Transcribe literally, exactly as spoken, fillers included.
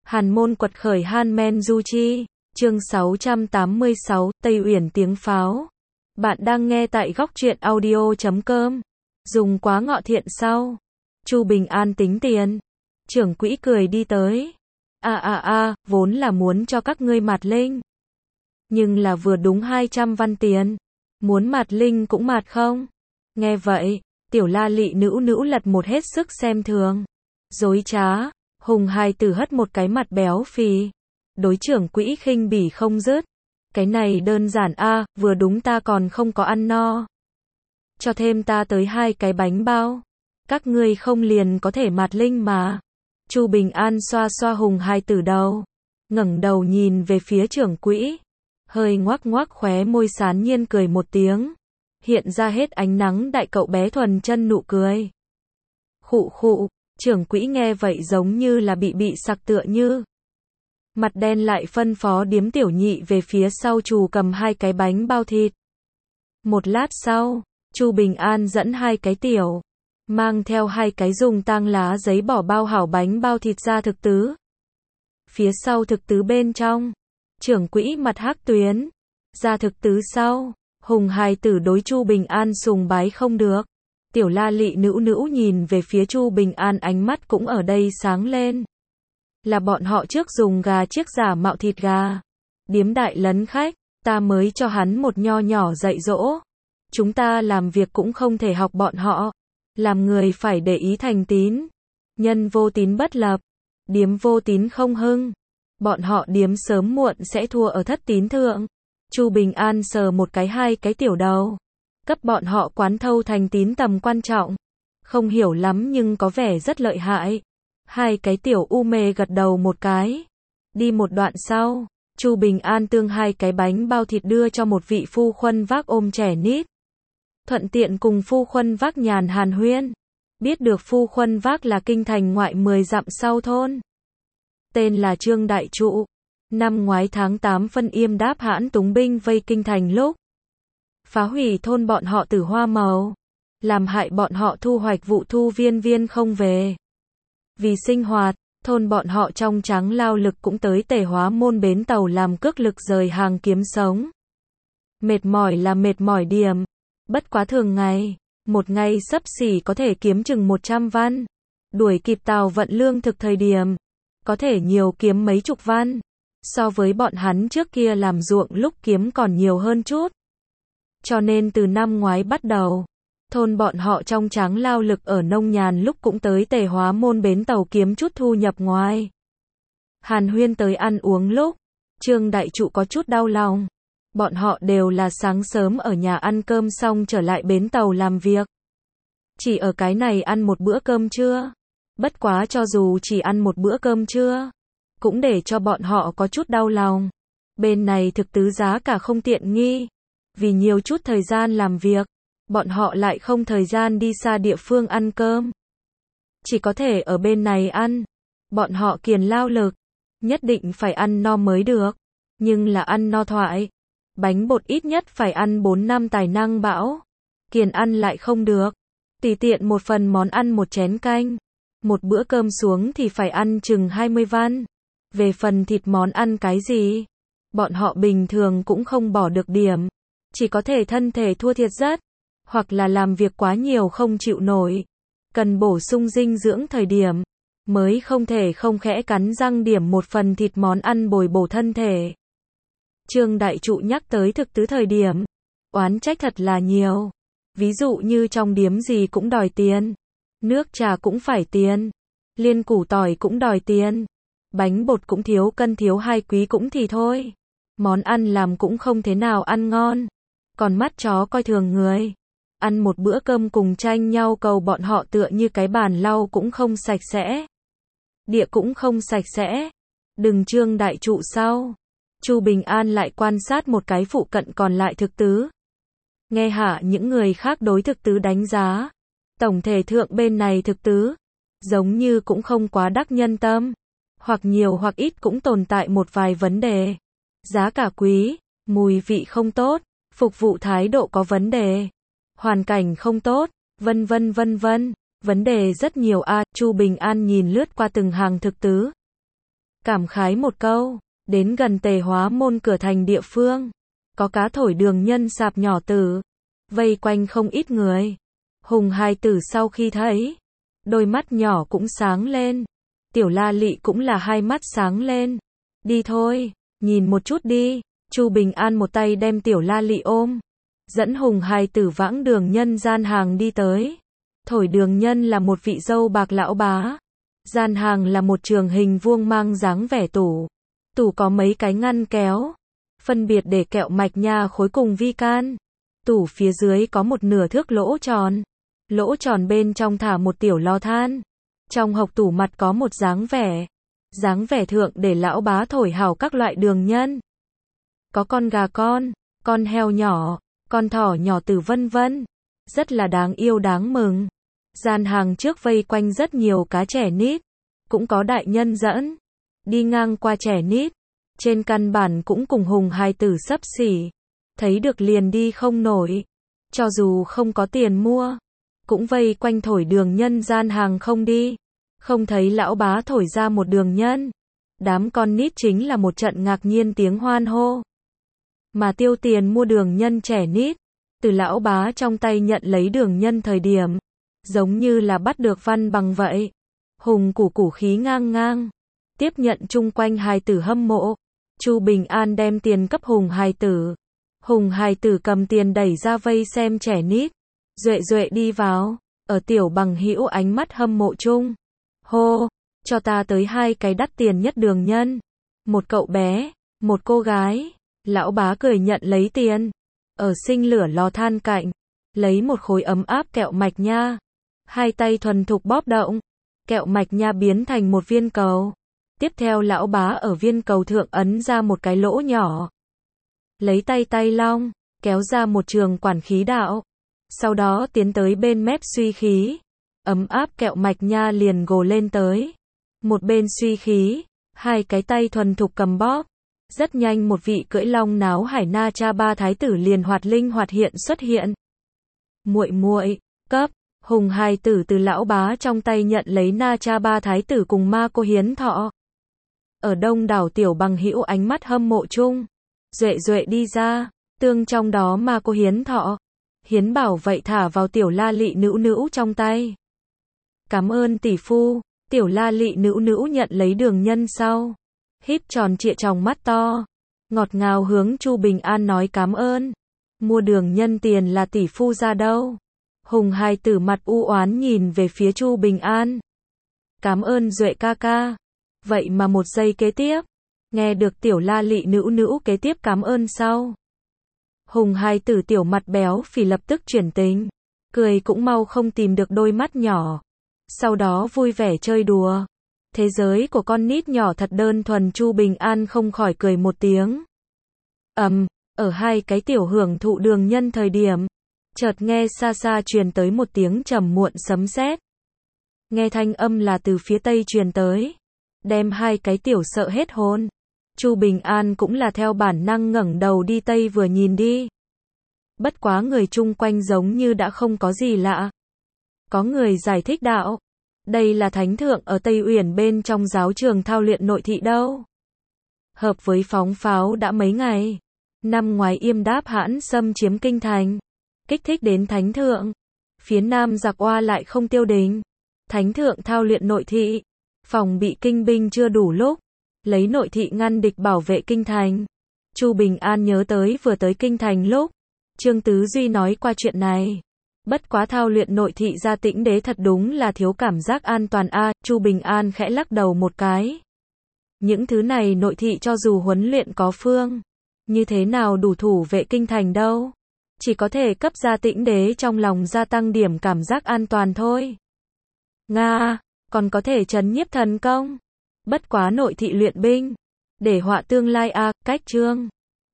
Hàn môn quật khởi Han Men Du Chi, chương sáu trăm tám mươi sáu, Tây Uyển tiếng pháo. Bạn đang nghe tại góc truyện audio chấm com. Dùng quá ngọ thiện sau. Chu Bình An tính tiền. Trưởng quỹ cười đi tới. À à à, vốn là muốn cho các ngươi mạt linh. Nhưng là vừa đúng hai trăm văn tiền. Muốn mạt linh cũng mạt không? Nghe vậy, tiểu la lị nữu nữu lật một hết sức xem thường. Dối trá. Hùng hai tử hất một cái mặt béo phì. Đối trưởng quỹ khinh bỉ không dứt. Cái này đơn giản a, vừa đúng ta còn không có ăn no. Cho thêm ta tới hai cái bánh bao. Các ngươi không liền có thể mạt linh mà. Chu Bình An xoa xoa Hùng hai tử đầu. Ngẩng đầu nhìn về phía trưởng quỹ. Hơi ngoác ngoác khóe môi sán nhiên cười một tiếng. Hiện ra hết ánh nắng đại cậu bé thuần chân nụ cười. Khụ khụ. Trưởng quỹ nghe vậy giống như là bị bị sặc tựa như. Mặt đen lại phân phó điếm tiểu nhị về phía sau Trù cầm hai cái bánh bao thịt. Một lát sau, Chu Bình An dẫn hai cái tiểu, mang theo hai cái dùng tang lá giấy bỏ bao hảo bánh bao thịt ra thực tứ. Phía sau thực tứ bên trong, trưởng quỹ mặt hắc tuyến, ra thực tứ sau, Hùng hài tử đối Chu Bình An sùng bái không được. Tiểu la lị nữu nữu nhìn về phía Chu Bình An ánh mắt cũng ở đây sáng lên. Là bọn họ trước dùng gà chiếc giả mạo thịt gà. Điếm đại lấn khách, ta mới cho hắn một nho nhỏ dạy dỗ. Chúng ta làm việc cũng không thể học bọn họ. Làm người phải để ý thành tín. Nhân vô tín bất lập. Điếm vô tín không hưng. Bọn họ điếm sớm muộn sẽ thua ở thất tín thượng. Chu Bình An sờ một cái hai cái tiểu đầu. Cấp bọn họ quán thâu thành tín tầm quan trọng. Không hiểu lắm nhưng có vẻ rất lợi hại. Hai cái tiểu u mê gật đầu một cái. Đi một đoạn sau, Chu Bình An tương hai cái bánh bao thịt đưa cho một vị phu khuân vác ôm trẻ nít. Thuận tiện cùng phu khuân vác nhàn hàn huyên. Biết được phu khuân vác là kinh thành ngoại mười dặm sau thôn. Tên là Trương Đại Trụ. Năm ngoái tháng tám phân Yêm đáp hãn túng binh vây kinh thành lúc. Phá hủy thôn bọn họ tử hoa màu. Làm hại bọn họ thu hoạch vụ thu viên viên không về. Vì sinh hoạt, thôn bọn họ trong trắng lao lực cũng tới Tề Hóa Môn bến tàu làm cước lực rời hàng kiếm sống. Mệt mỏi là mệt mỏi điểm. Bất quá thường ngày, một ngày xấp xỉ có thể kiếm chừng một trăm văn. Đuổi kịp tàu vận lương thực thời điểm, có thể nhiều kiếm mấy chục văn. So với bọn hắn trước kia làm ruộng lúc kiếm còn nhiều hơn chút. Cho nên từ năm ngoái bắt đầu, thôn bọn họ trong trắng lao lực ở nông nhàn lúc cũng tới Tề Hóa Môn bến tàu kiếm chút thu nhập ngoài. Hàn huyên tới ăn uống lúc, Trương Đại Trụ có chút đau lòng. Bọn họ đều là sáng sớm ở nhà ăn cơm xong trở lại bến tàu làm việc. Chỉ ở cái này ăn một bữa cơm trưa. Bất quá cho dù chỉ ăn một bữa cơm trưa, cũng để cho bọn họ có chút đau lòng. Bên này thực tứ giá cả không tiện nghi. Vì nhiều chút thời gian làm việc, bọn họ lại không thời gian đi xa địa phương ăn cơm. Chỉ có thể ở bên này ăn. Bọn họ kiền lao lực. Nhất định phải ăn no mới được. Nhưng là ăn no thoại. Bánh bột ít nhất phải ăn bốn năm tài năng bão. Kiền ăn lại không được. Tùy tiện một phần món ăn một chén canh. Một bữa cơm xuống thì phải ăn chừng hai mươi văn. Về phần thịt món ăn cái gì, bọn họ bình thường cũng không bỏ được điểm. Chỉ có thể thân thể thua thiệt rất. Hoặc là làm việc quá nhiều không chịu nổi. Cần bổ sung dinh dưỡng thời điểm. Mới không thể không khẽ cắn răng điểm một phần thịt món ăn bồi bổ thân thể. Trương Đại Trụ nhắc tới thực tứ thời điểm. Oán trách thật là nhiều. Ví dụ như trong điếm gì cũng đòi tiền. Nước trà cũng phải tiền. Liên củ tỏi cũng đòi tiền. Bánh bột cũng thiếu cân thiếu hai quý cũng thì thôi. Món ăn làm cũng không thế nào ăn ngon. Còn mắt chó coi thường người. Ăn một bữa cơm cùng tranh nhau cầu bọn họ tựa như cái bàn lau cũng không sạch sẽ. Địa cũng không sạch sẽ. Đừng Trương Đại Trụ sau. Chu Bình An lại quan sát một cái phụ cận còn lại thực tứ. Nghe hạ những người khác đối thực tứ đánh giá. Tổng thể thượng bên này thực tứ. Giống như cũng không quá đắc nhân tâm. Hoặc nhiều hoặc ít cũng tồn tại một vài vấn đề. Giá cả quý, mùi vị không tốt, phục vụ thái độ có vấn đề, hoàn cảnh không tốt, vân vân vân vân. Vấn đề rất nhiều a. Chu Bình An nhìn lướt qua từng hàng thực tứ. cảm khái một câu, đến gần Tề Hóa Môn cửa thành địa phương, có cá thổi đường nhân sạp nhỏ tử, vây quanh không ít người. Hùng hài tử sau khi thấy, đôi mắt nhỏ cũng sáng lên, Tiểu La Lị cũng là hai mắt sáng lên. Đi thôi, nhìn một chút đi. Chu Bình An một tay đem Tiểu La Lị ôm, dẫn Hùng hài tử vãng đường nhân gian hàng đi tới. Thổi đường nhân là một vị dâu bạc lão bá, gian hàng là một trường hình vuông mang dáng vẻ tủ. Tủ có mấy cái ngăn kéo, phân biệt để kẹo mạch nha khối cùng vi can. Tủ phía dưới có một nửa thước lỗ tròn, lỗ tròn bên trong thả một tiểu lò than. Trong hộc tủ mặt có một dáng vẻ, dáng vẻ thượng để lão bá thổi hào các loại đường nhân. Có con gà con, con heo nhỏ, con thỏ nhỏ tử vân vân, rất là đáng yêu đáng mừng. Gian hàng trước vây quanh rất nhiều cá trẻ nít, cũng có đại nhân dẫn, đi ngang qua trẻ nít, trên căn bản cũng cùng Hùng hài tử xấp xỉ, thấy được liền đi không nổi, cho dù không có tiền mua, cũng vây quanh thổi đường nhân gian hàng không đi, không thấy lão bá thổi ra một đường nhân. Đám con nít chính là một trận ngạc nhiên tiếng hoan hô. Mà tiêu tiền mua đường nhân trẻ nít, từ lão bá trong tay nhận lấy đường nhân thời điểm, giống như là bắt được văn bằng vậy. Hùng củ củ khí ngang ngang, tiếp nhận chung quanh hài tử hâm mộ. Chu Bình An đem tiền cấp Hùng hài tử. Hùng hài tử cầm tiền đẩy ra vây xem trẻ nít. Duệ duệ đi vào, ở tiểu bằng hữu ánh mắt hâm mộ chung. Hô, cho ta tới hai cái đắt tiền nhất đường nhân. Một cậu bé, một cô gái. Lão bá cười nhận lấy tiền. Ở sinh lửa lò than cạnh, lấy một khối ấm áp kẹo mạch nha. Hai tay thuần thục bóp động, kẹo mạch nha biến thành một viên cầu. Tiếp theo lão bá ở viên cầu thượng ấn ra một cái lỗ nhỏ. Lấy tay tay long, kéo ra một trường quản khí đạo. Sau đó tiến tới bên mép suy khí. Ấm áp kẹo mạch nha liền gồ lên tới. Một bên suy khí, hai cái tay thuần thục cầm bóp. Rất nhanh một vị cưỡi long náo hải na cha ba thái tử liền hoạt linh hoạt hiện xuất hiện. Muội muội, cấp, Hùng hài tử từ lão bá trong tay nhận lấy na cha ba thái tử cùng ma cô hiến thọ. Ở đông đảo tiểu bằng hữu ánh mắt hâm mộ chung, duệ duệ đi ra, tương trong đó ma cô hiến thọ. Hiến bảo vậy thả vào Tiểu La Lị nữu nữu trong tay. Cảm ơn tỷ phu. Tiểu La Lị nữu nữu nhận lấy đường nhân sau, híp tròn trịa tròng mắt to, ngọt ngào hướng Chu Bình An nói cảm ơn. Mua đường nhân tiền là tỷ phu ra đâu? Hùng hài tử mặt u oán nhìn về phía Chu Bình An. Cảm ơn Duệ ca ca. Vậy mà một giây kế tiếp, nghe được Tiểu La Lị nữu nữu kế tiếp cảm ơn sau. Hùng hài tử tiểu mặt béo phì lập tức chuyển tình, cười cũng mau không tìm được đôi mắt nhỏ. Sau đó vui vẻ chơi đùa. Thế giới của con nít nhỏ thật đơn thuần. Chu Bình An không khỏi cười một tiếng. Ầm, um, ở hai cái tiểu hưởng thụ đường nhân thời điểm, chợt nghe xa xa truyền tới một tiếng trầm muộn sấm sét. Nghe thanh âm là từ phía tây truyền tới, đem hai cái tiểu sợ hết hồn. Chu Bình An cũng là theo bản năng ngẩng đầu đi tây vừa nhìn đi. Bất quá người chung quanh giống như đã không có gì lạ. Có người giải thích đạo, đây là thánh thượng ở Tây Uyển bên trong giáo trường thao luyện nội thị đâu. Hợp với phóng pháo đã mấy ngày, năm ngoái Yêm Đáp hãn xâm chiếm kinh thành, kích thích đến thánh thượng. Phía nam giặc oa lại không tiêu đình, thánh thượng thao luyện nội thị, phòng bị kinh binh chưa đủ lúc, lấy nội thị ngăn địch bảo vệ kinh thành. Chu Bình An nhớ tới vừa tới kinh thành lúc Trương Tứ Duy nói qua chuyện này. Bất quá thao luyện nội thị ra Tĩnh Đế thật đúng là thiếu cảm giác an toàn a. À, Chu Bình An khẽ lắc đầu một cái. Những thứ này nội thị cho dù huấn luyện có phương, như thế nào đủ thủ vệ kinh thành đâu. Chỉ có thể cấp ra Tĩnh Đế trong lòng gia tăng điểm cảm giác an toàn thôi. Nga, còn có thể trấn nhiếp thần công. Bất quá nội thị luyện binh, để họa tương lai a. À, cách chương